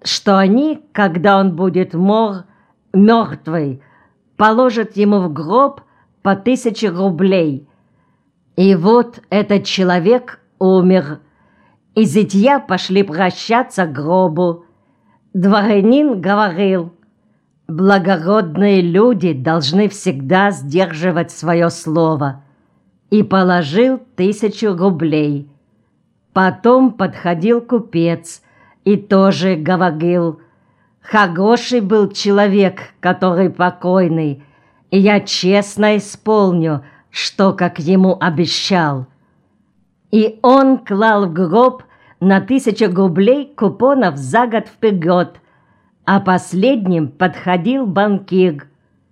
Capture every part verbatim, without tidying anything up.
что они, когда он будет мор, мертвый, положат ему в гроб по тысяче рублей. И вот этот человек умер, и зятья пошли прощаться к гробу. Дворянин говорил: благородные люди должны всегда сдерживать свое слово, и положил тысячу рублей. Потом подходил купец и тоже говорил: хороший был человек, который покойный, и я честно исполню, что как ему обещал. И он клал в гроб на тысячу рублей купонов за год вперед, а последним подходил банкир.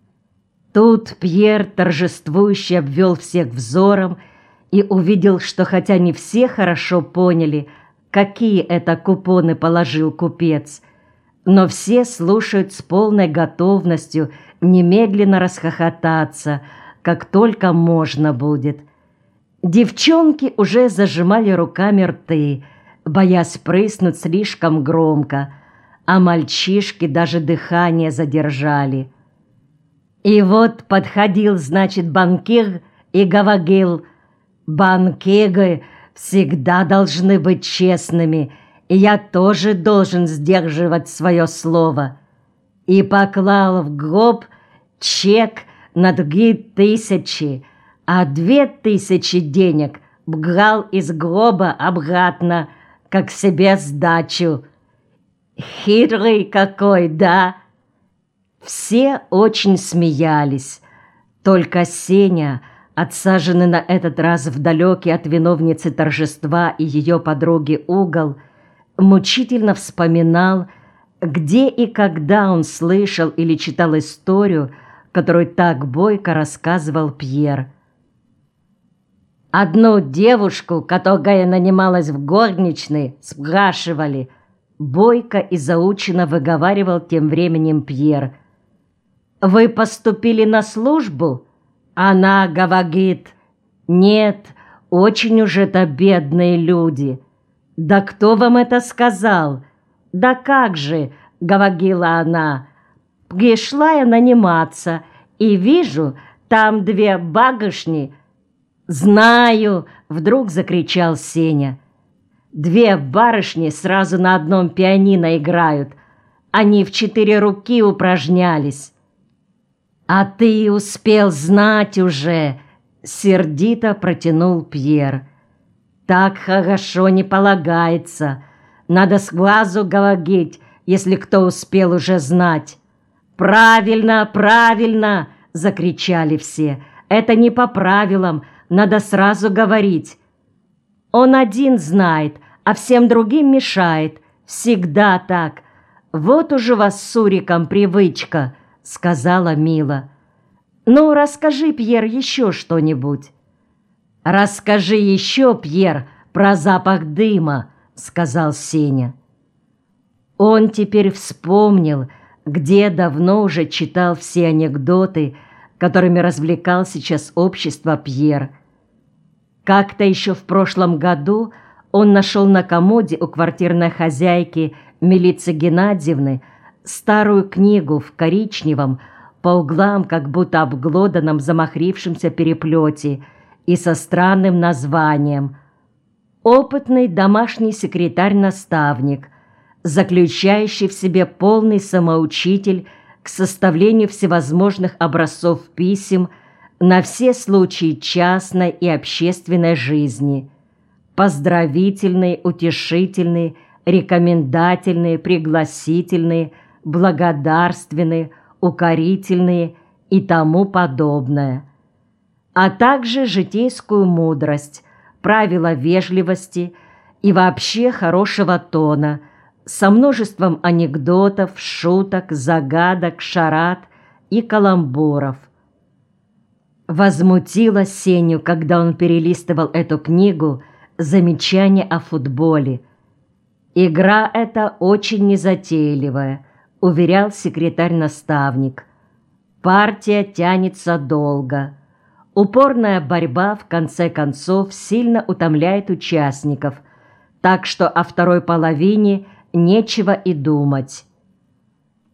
Тут Пьер торжествующе обвел всех взором и увидел, что хотя не все хорошо поняли, какие это купоны положил купец, но все слушают с полной готовностью немедленно расхохотаться, как только можно будет. Девчонки уже зажимали руками рты, боясь прыснуть слишком громко, а мальчишки даже дыхание задержали. И вот подходил, значит, банкир и говорил: банкиры всегда должны быть честными, и я тоже должен сдерживать свое слово. И поклал в гроб чек на другие тысячи, а две тысячи денег брал из гроба обратно, как себе сдачу. Хитрый какой, да? Все очень смеялись, только Сеня, отсаженный на этот раз в далекий от виновницы торжества и ее подруги угол, мучительно вспоминал, где и когда он слышал или читал историю, которую так бойко рассказывал Пьер. Одну девушку, которая нанималась в горничной, спрашивали. Бойко и заучено выговаривал тем временем Пьер: «Вы поступили на службу?» Она говорит: «Нет, очень уж это бедные люди». «Да кто вам это сказал?» «Да как же», — говорила она, — «пришла я наниматься, и вижу, там две барышни». «Знаю!» — вдруг закричал Сеня. «Две барышни сразу на одном пианино играют. Они в четыре руки упражнялись». «А ты успел знать уже!» — сердито протянул Пьер. «Так хорошо не полагается. Надо с глазу говорить, если кто успел уже знать». «Правильно, правильно!» — закричали все. «Это не по правилам. Надо сразу говорить. Он один знает, а всем другим мешает. Всегда так. Вот уже вас с Суриком привычка», — сказала Мила. «Ну, расскажи, Пьер, еще что-нибудь». «Расскажи еще, Пьер, про запах дыма», — сказал Сеня. Он теперь вспомнил, где давно уже читал все анекдоты, которыми развлекал сейчас общество Пьер. Как-то еще в прошлом году он нашел на комоде у квартирной хозяйки Милицы Геннадьевны старую книгу в коричневом, по углам как будто обглоданном замахрившемся переплете и со странным названием «Опытный домашний секретарь-наставник», заключающий в себе полный самоучитель к составлению всевозможных образцов писем на все случаи частной и общественной жизни, поздравительные, утешительные, рекомендательные, пригласительные, благодарственные, укорительные и тому подобное, а также житейскую мудрость, правила вежливости и вообще хорошего тона, со множеством анекдотов, шуток, загадок, шарад и каламбуров. Возмутило Сеню, когда он перелистывал эту книгу, замечание о футболе. «Игра эта очень незатейливая», — уверял секретарь-наставник. «Партия тянется долго. Упорная борьба, в конце концов, сильно утомляет участников, так что о второй половине нечего и думать.